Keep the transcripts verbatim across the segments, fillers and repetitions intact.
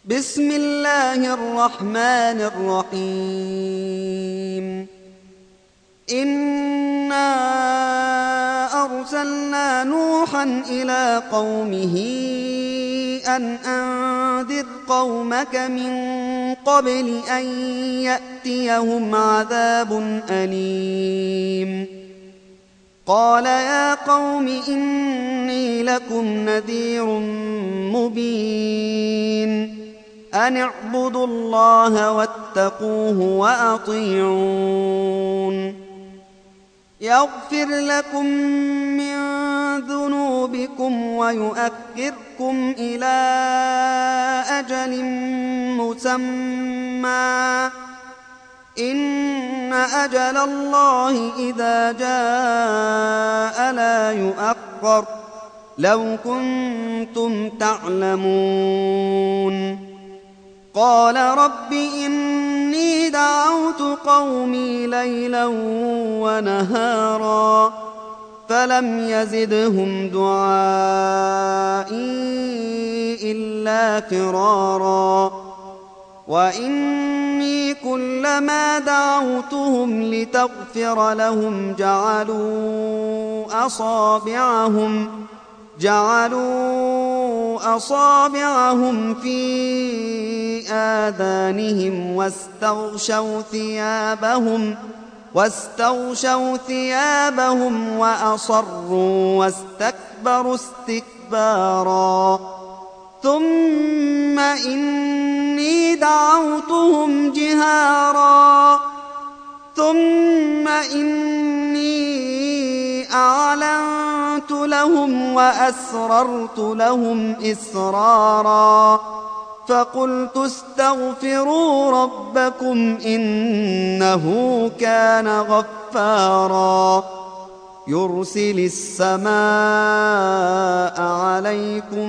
بسم الله الرحمن الرحيم. إنا أرسلنا نوحا إلى قومه أن أنذر قومك من قبل أن يأتيهم عذاب أليم. قال يا قوم إني لكم نذير مبين أن اعبدوا الله واتقوه وأطيعون يغفر لكم من ذنوبكم ويؤخركم إلى أجل مسمى إن أجل الله إذا جاء لا يؤخر لو كنتم تعلمون. قال رب إني دعوت قومي ليلا ونهارا فلم يزدهم دعائي إلا فرارا وإني كلما دعوتهم لتغفر لهم جعلوا أصابعهم جعلوا أصابعهم في آذانهم واستغشوا ثيابهم واستغشوا ثيابهم وأصروا واستكبروا استكبارا ثم إني دعوتهم جهارا ثم إني أعلنت لهم وأسررت لهم إسرارا فقلت استغفروا ربكم إنه كان غفارا يرسل السماء عليكم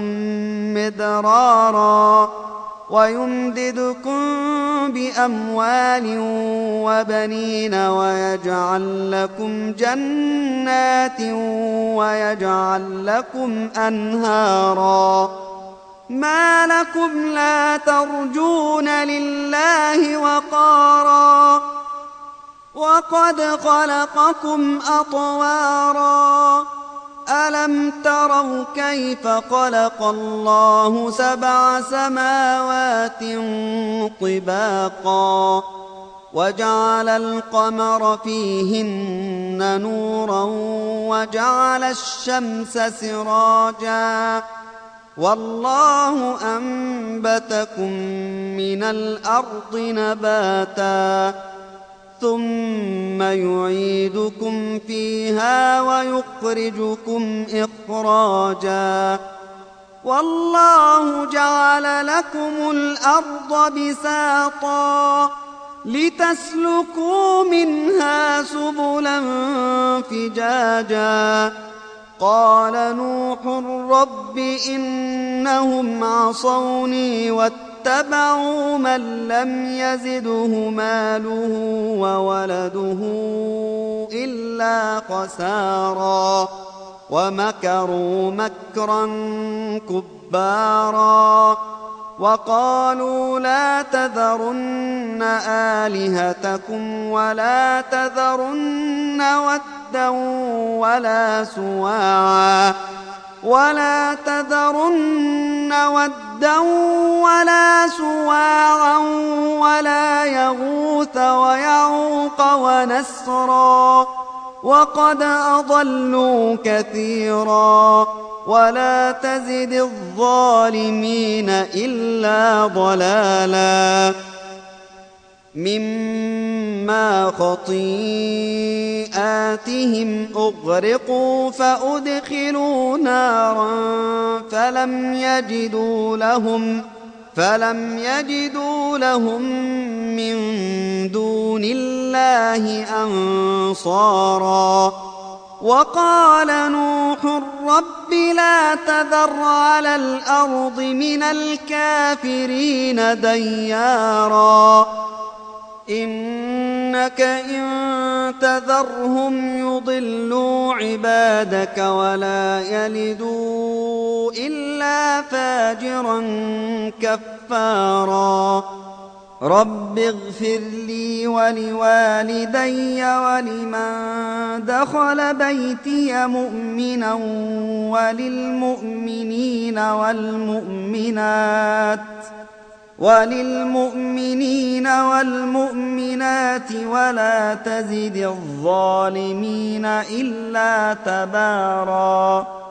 مدرارا ويمددكم بأموال وبنين ويجعل لكم جنات ويجعل لكم أنهارا ما لكم لا ترجون لله وقارا وقد خلقكم أطوارا ألم تروا كيف خلق الله سبع سماوات طباقا وجعل القمر فيهن نورا وجعل الشمس سراجا والله أنبتكم من الأرض نباتا ثم يعيدكم فيها ويخرجكم إخراجا والله جعل لكم الأرض بساطا لتسلكوا منها سبلا فجاجا قال نوح رب إنهم عصوني واتبعوا من لم يزده ماله وولده إلا خسارا ومكروا مكرا كبارا وقالوا لا تذرن آلهتكم ولا تذرن ودا ولا سواعا ولا تذرن ودا ولا سواعا ولا يغوث ويعوق ونسرا وقد أضلوا كثيرا ولا تزد الظالمين إلا ضلالا مما خطيئاتهم أغرقوا فأدخلوا نارا فلم يجدوا لهم فلم يجدوا لهم من دون الله أنصارا وقال نوح رب لا تذر على الأرض من الكافرين ديارا إنك إن تذرهم يضلوا عبادك ولا يلدوا إلا فاجرا كفارا رب اغفر لي ولوالدي ولمن دخل بيتي مؤمنا وللمؤمنين والمؤمنات وللمؤمنين والمؤمنات ولا تزد الظالمين إلا تباراً